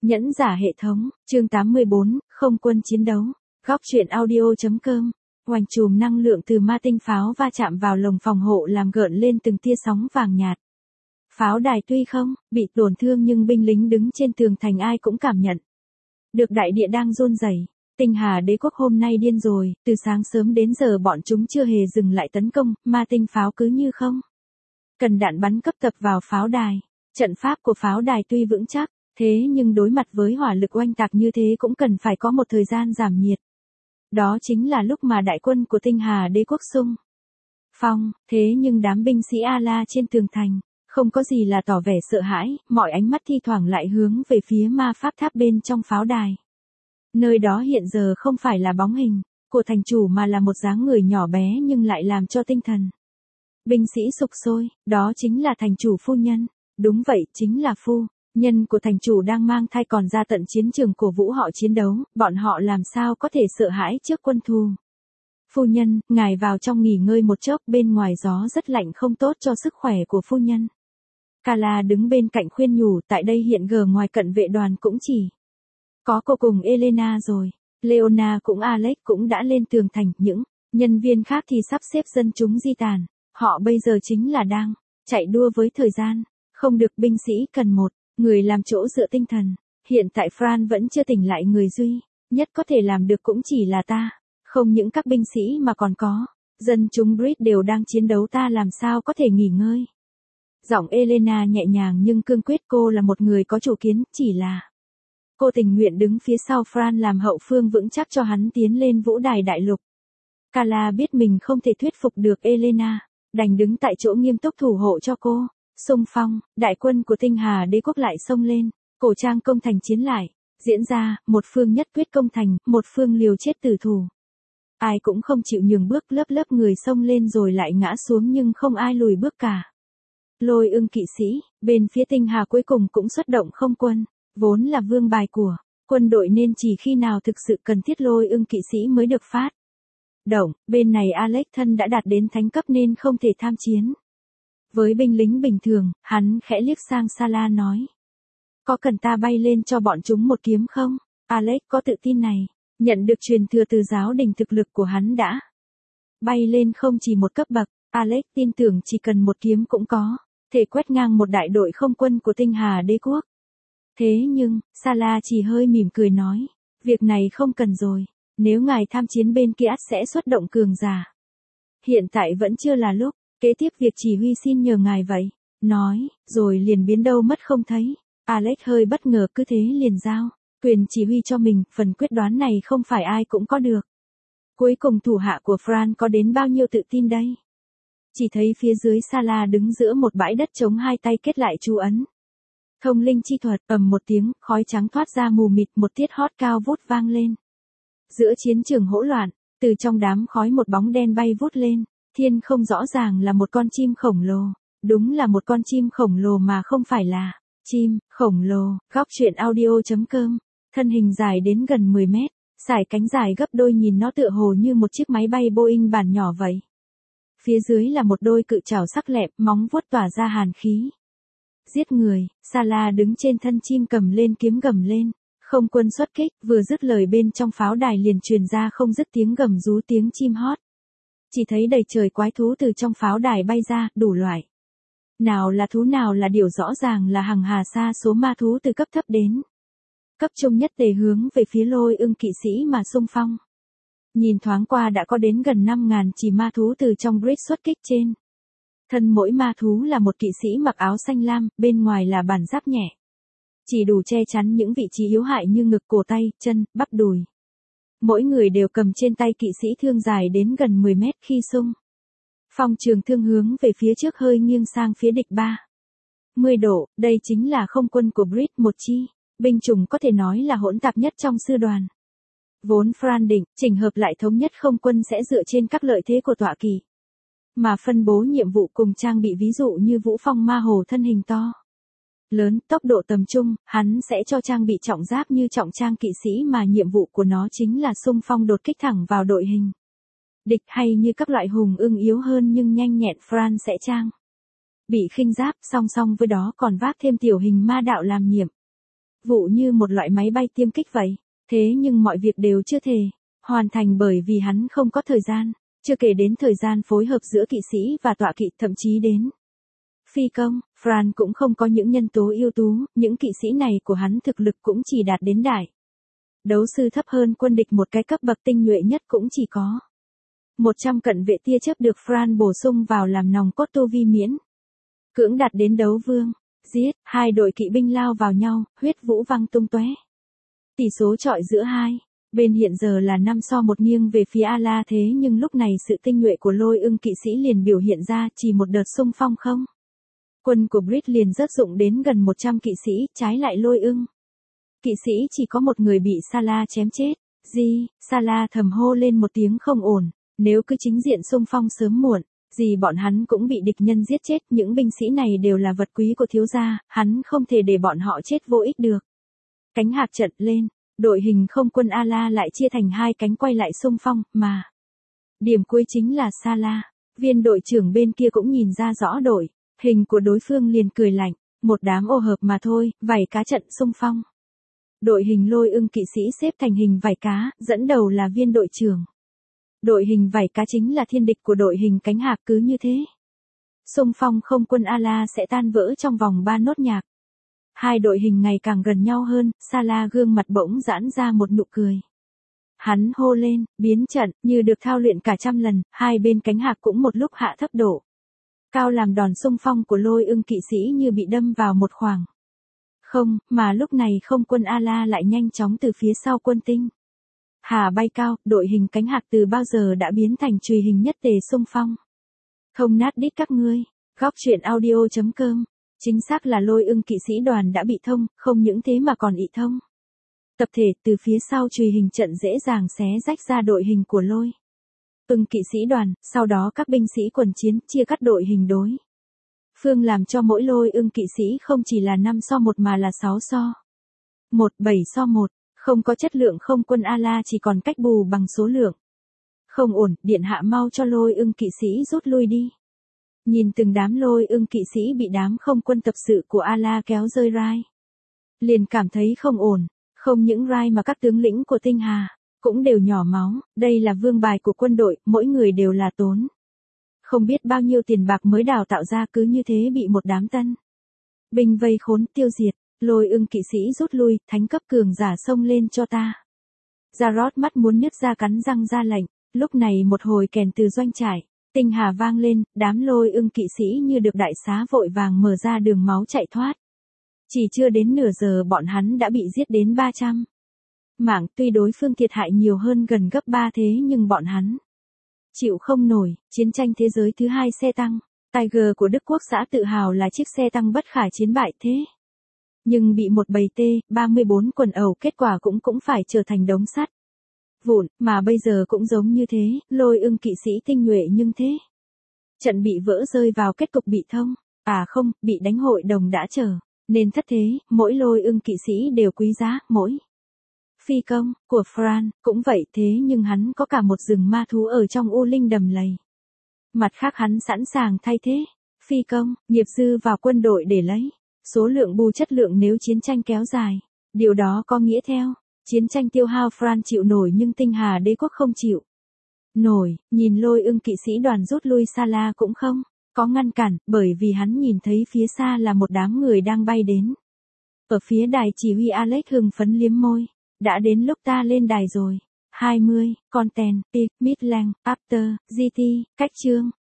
Nhẫn giả hệ thống, chương 84, không quân chiến đấu. Góc truyện audio.com. Hoành chùm năng lượng từ ma tinh pháo va chạm vào lồng phòng hộ làm gợn lên từng tia sóng vàng nhạt. Pháo đài tuy không bị tổn thương nhưng binh lính đứng trên tường thành ai cũng cảm nhận được đại địa đang run rẩy. Tinh Hà Đế quốc hôm nay điên rồi, từ sáng sớm đến giờ bọn chúng chưa hề dừng lại tấn công, ma tinh pháo cứ như không cần đạn bắn cấp tập vào pháo đài. Trận pháp của pháo đài tuy vững chắc, thế nhưng đối mặt với hỏa lực oanh tạc như thế cũng cần phải có một thời gian giảm nhiệt. Đó chính là lúc mà đại quân của Tinh Hà Đế quốc xung phong, thế nhưng đám binh sĩ A-la trên tường thành, không có gì là tỏ vẻ sợ hãi, mọi ánh mắt thi thoảng lại hướng về phía ma pháp tháp bên trong pháo đài. Nơi đó hiện giờ không phải là bóng hình của thành chủ mà là một dáng người nhỏ bé nhưng lại làm cho tinh thần binh sĩ sục sôi, đó chính là thành chủ phu nhân. Đúng vậy, chính là phu nhân của thành chủ đang mang thai còn ra tận chiến trường cổ vũ họ chiến đấu, bọn họ làm sao có thể sợ hãi trước quân thù. Phu nhân, ngài vào trong nghỉ ngơi một chốc, bên ngoài gió rất lạnh không tốt cho sức khỏe của phu nhân. Kala đứng bên cạnh khuyên nhủ, tại đây hiện giờ ngoài cận vệ đoàn cũng chỉ có cô cùng Elena rồi. Leona cũng Alex cũng đã lên tường thành, những nhân viên khác thì sắp xếp dân chúng di tản. Họ bây giờ chính là đang chạy đua với thời gian. Không được, binh sĩ cần một người làm chỗ dựa tinh thần. Hiện tại Fran vẫn chưa tỉnh lại, người duy nhất có thể làm được cũng chỉ là ta. Không những các binh sĩ mà còn có dân chúng Brit đều đang chiến đấu, ta làm sao có thể nghỉ ngơi. Giọng Elena nhẹ nhàng nhưng cương quyết, cô là một người có chủ kiến, chỉ là cô tình nguyện đứng phía sau Fran làm hậu phương vững chắc cho hắn tiến lên vũ đài đại lục. Kala biết mình không thể thuyết phục được Elena, đành đứng tại chỗ nghiêm túc thủ hộ cho cô. Xung phong, đại quân của Tinh Hà Đế quốc lại xông lên, cổ trang công thành chiến lại diễn ra, một phương nhất quyết công thành, một phương liều chết tử thủ. Ai cũng không chịu nhường bước, lớp lớp người xông lên rồi lại ngã xuống nhưng không ai lùi bước cả. Lôi Ưng kỵ sĩ, bên phía Tinh Hà cuối cùng cũng xuất động không quân, vốn là vương bài của quân đội nên chỉ khi nào thực sự cần thiết Lôi Ưng kỵ sĩ mới được phát động. Bên này Alex thân đã đạt đến thánh cấp nên không thể tham chiến với binh lính bình thường. Hắn khẽ liếc sang Sala nói, có cần ta bay lên cho bọn chúng một kiếm không? Alex có tự tin này, nhận được truyền thừa từ giáo đình, thực lực của hắn đã bay lên không chỉ một cấp bậc. Alex tin tưởng chỉ cần một kiếm cũng có thể quét ngang một đại đội không quân của Tinh Hà Đế quốc. Thế nhưng, Sala chỉ hơi mỉm cười nói, việc này không cần rồi, nếu ngài tham chiến bên kia sẽ xuất động cường giả. Hiện tại vẫn chưa là lúc, kế tiếp việc chỉ huy xin nhờ ngài vậy. Nói, rồi liền biến đâu mất không thấy. Alex hơi bất ngờ, cứ thế liền giao quyền chỉ huy cho mình, phần quyết đoán này không phải ai cũng có được. Cuối cùng thủ hạ của Fran có đến bao nhiêu tự tin đây? Chỉ thấy phía dưới Sala đứng giữa một bãi đất trống, hai tay kết lại chú ấn thông linh chi thuật, ầm một tiếng, khói trắng thoát ra mù mịt, một tiết hót cao vút vang lên. Giữa chiến trường hỗn loạn, từ trong đám khói một bóng đen bay vút lên, thiên không rõ ràng là một con chim khổng lồ, đúng là một con chim khổng lồ mà không phải là chim khổng lồ. Góc truyện audio.com, thân hình dài đến gần 10 mét, sải cánh dài gấp đôi, nhìn nó tựa hồ như một chiếc máy bay Boeing bản nhỏ vậy. Phía dưới là một đôi cự trảo sắc lẹm, móng vuốt tỏa ra hàn khí giết người. Sala đứng trên thân chim cầm lên kiếm gầm lên. Không quân xuất kích, vừa dứt lời bên trong pháo đài liền truyền ra không dứt tiếng gầm rú, tiếng chim hót. Chỉ thấy đầy trời quái thú từ trong pháo đài bay ra, đủ loại. Nào là thú nào là điều, rõ ràng là hằng hà sa số ma thú từ cấp thấp đến cấp trung nhất tề hướng về phía Lôi Ưng kỵ sĩ mà xung phong. Nhìn thoáng qua đã có đến gần 5.000 chỉ ma thú từ trong grid xuất kích. Trên thân mỗi ma thú là một kỵ sĩ mặc áo xanh lam, bên ngoài là bản giáp nhẹ, chỉ đủ che chắn những vị trí yếu hại như ngực, cổ tay, chân, bắp đùi. Mỗi người đều cầm trên tay kỵ sĩ thương dài đến gần 10 mét. Khi xung phong trường thương hướng về phía trước hơi nghiêng sang phía địch 30 độ, đây chính là không quân của Brit, một chi binh chủng có thể nói là hỗn tạp nhất trong sư đoàn. Vốn Fran định chỉnh hợp lại thống nhất không quân sẽ dựa trên các lợi thế của tọa kỵ mà phân bố nhiệm vụ cùng trang bị, ví dụ như Vũ Phong ma hồ thân hình to lớn, tốc độ tầm trung, hắn sẽ cho trang bị trọng giáp như trọng trang kỵ sĩ mà nhiệm vụ của nó chính là xung phong đột kích thẳng vào đội hình địch, hay như các loại hùng ưng yếu hơn nhưng nhanh nhẹn, Fran sẽ trang bị khinh giáp, song song với đó còn vác thêm tiểu hình ma đạo làm nhiệm vụ như một loại máy bay tiêm kích vậy. Thế nhưng mọi việc đều chưa thể hoàn thành bởi vì hắn không có thời gian, chưa kể đến thời gian phối hợp giữa kỵ sĩ và tọa kỵ, thậm chí đến phi công. Fran cũng không có những nhân tố ưu tú, những kỵ sĩ này của hắn thực lực cũng chỉ đạt đến đại đấu sư, thấp hơn quân địch một cái cấp bậc, tinh nhuệ nhất cũng chỉ có 100 cận vệ tia chớp được Fran bổ sung vào làm nòng cốt tu vi miễn cưỡng đạt đến đấu vương. Giết, hai đội kỵ binh lao vào nhau, huyết vũ văng tung tóe. Tỷ số chọi giữa hai bên hiện giờ là 5-1 nghiêng về phía Ala, thế nhưng lúc này sự tinh nhuệ của Lôi Ưng kỵ sĩ liền biểu hiện ra, chỉ một đợt xung phong không. Quân của Brit liền rớt dụng đến gần 100 kỵ sĩ, trái lại Lôi Ưng kỵ sĩ chỉ có một người bị Salah chém chết. Salah thầm hô lên một tiếng không ổn, nếu cứ chính diện xung phong sớm muộn, bọn hắn cũng bị địch nhân giết chết, những binh sĩ này đều là vật quý của thiếu gia, hắn không thể để bọn họ chết vô ích được. Cánh hạc trận lên, đội hình không quân Ala lại chia thành hai cánh quay lại xung phong, mà điểm cuối chính là Salah. Viên đội trưởng bên kia cũng nhìn ra rõ đội hình của đối phương, liền cười lạnh, một đám ô hợp mà thôi, vảy cá trận xung phong. Đội hình Lôi Ưng kỵ sĩ xếp thành hình vảy cá, dẫn đầu là viên đội trưởng. Đội hình vảy cá chính là thiên địch của đội hình cánh hạc, cứ như thế. Xung phong không quân Ala sẽ tan vỡ trong vòng 3 nốt nhạc. Hai đội hình ngày càng gần nhau hơn, Salah gương mặt bỗng giãn ra một nụ cười. Hắn hô lên, biến trận, như được thao luyện cả trăm lần, hai bên cánh hạc cũng một lúc hạ thấp độ cao, làm đòn xung phong của Lôi Ưng kỵ sĩ như bị đâm vào một khoảng không, mà lúc này không quân Ala lại nhanh chóng từ phía sau quân tinh Hà bay cao, đội hình cánh hạc từ bao giờ đã biến thành chùy hình nhất tề xung phong. Thông nát đít các ngươi. Góc truyện audio.com. Chính xác là Lôi Ưng kỵ sĩ đoàn đã bị thông, không những thế mà còn ị thông tập thể, từ phía sau chùy hình trận dễ dàng xé rách ra đội hình của Lôi Ưng kỵ sĩ đoàn, sau đó các binh sĩ quần chiến chia cắt đội hình đối phương, làm cho mỗi Lôi Ưng kỵ sĩ không chỉ là 5-1 mà là 6-1, 7-1. Không có chất lượng không quân Ala chỉ còn cách bù bằng số lượng. Không ổn, điện hạ mau cho Lôi Ưng kỵ sĩ rút lui đi. Nhìn từng đám Lôi Ưng kỵ sĩ bị đám không quân tập sự của Ala kéo rơi rai, liền cảm thấy không ổn, không những rai mà các tướng lĩnh của Tinh Hà cũng đều nhỏ máu, đây là vương bài của quân đội, mỗi người đều là tốn không biết bao nhiêu tiền bạc mới đào tạo ra, cứ như thế bị một đám tân binh vây khốn tiêu diệt. Lôi Ưng kỵ sĩ rút lui, thánh cấp cường giả xông lên cho ta. Jarod mắt muốn nứt ra, cắn răng ra lệnh. Lúc này một hồi kèn từ doanh trại Tinh Hà vang lên, đám Lôi Ưng kỵ sĩ như được đại xá vội vàng mở ra đường máu chạy thoát. Chỉ chưa đến nửa giờ bọn hắn đã bị giết đến 300 mạng, tuy đối phương thiệt hại nhiều hơn gần gấp 3 thế nhưng bọn hắn chịu không nổi. Chiến tranh thế giới thứ 2 xe tăng Tiger của Đức Quốc xã tự hào là chiếc xe tăng bất khả chiến bại thế, nhưng bị một bầy T-34 quần ẩu, kết quả cũng phải trở thành đống sắt vụn, mà bây giờ cũng giống như thế, Lôi Ưng kỵ sĩ tinh nhuệ nhưng thế trận bị vỡ, rơi vào kết cục bị thông, không, bị đánh hội đồng đã trở nên thất thế. Mỗi Lôi Ưng kỵ sĩ đều quý giá, mỗi phi công của Fran cũng vậy, thế nhưng hắn có cả một rừng ma thú ở trong U Linh đầm lầy. Mặt khác hắn sẵn sàng thay thế phi công, nghiệp dư vào quân đội để lấy số lượng bù chất lượng nếu chiến tranh kéo dài. Điều đó có nghĩa theo chiến tranh tiêu hao Fran chịu nổi, nhưng Tinh Hà đế quốc không chịu nổi. Nhìn Lôi Ưng kỵ sĩ đoàn rút lui, Salah cũng không có ngăn cản, bởi vì hắn nhìn thấy phía xa là một đám người đang bay đến. Ở phía đài chỉ huy, Alex hưng phấn liếm môi. Đã đến lúc ta lên đài rồi. 20, Content, Peak, Midland, After, GT, cách chương.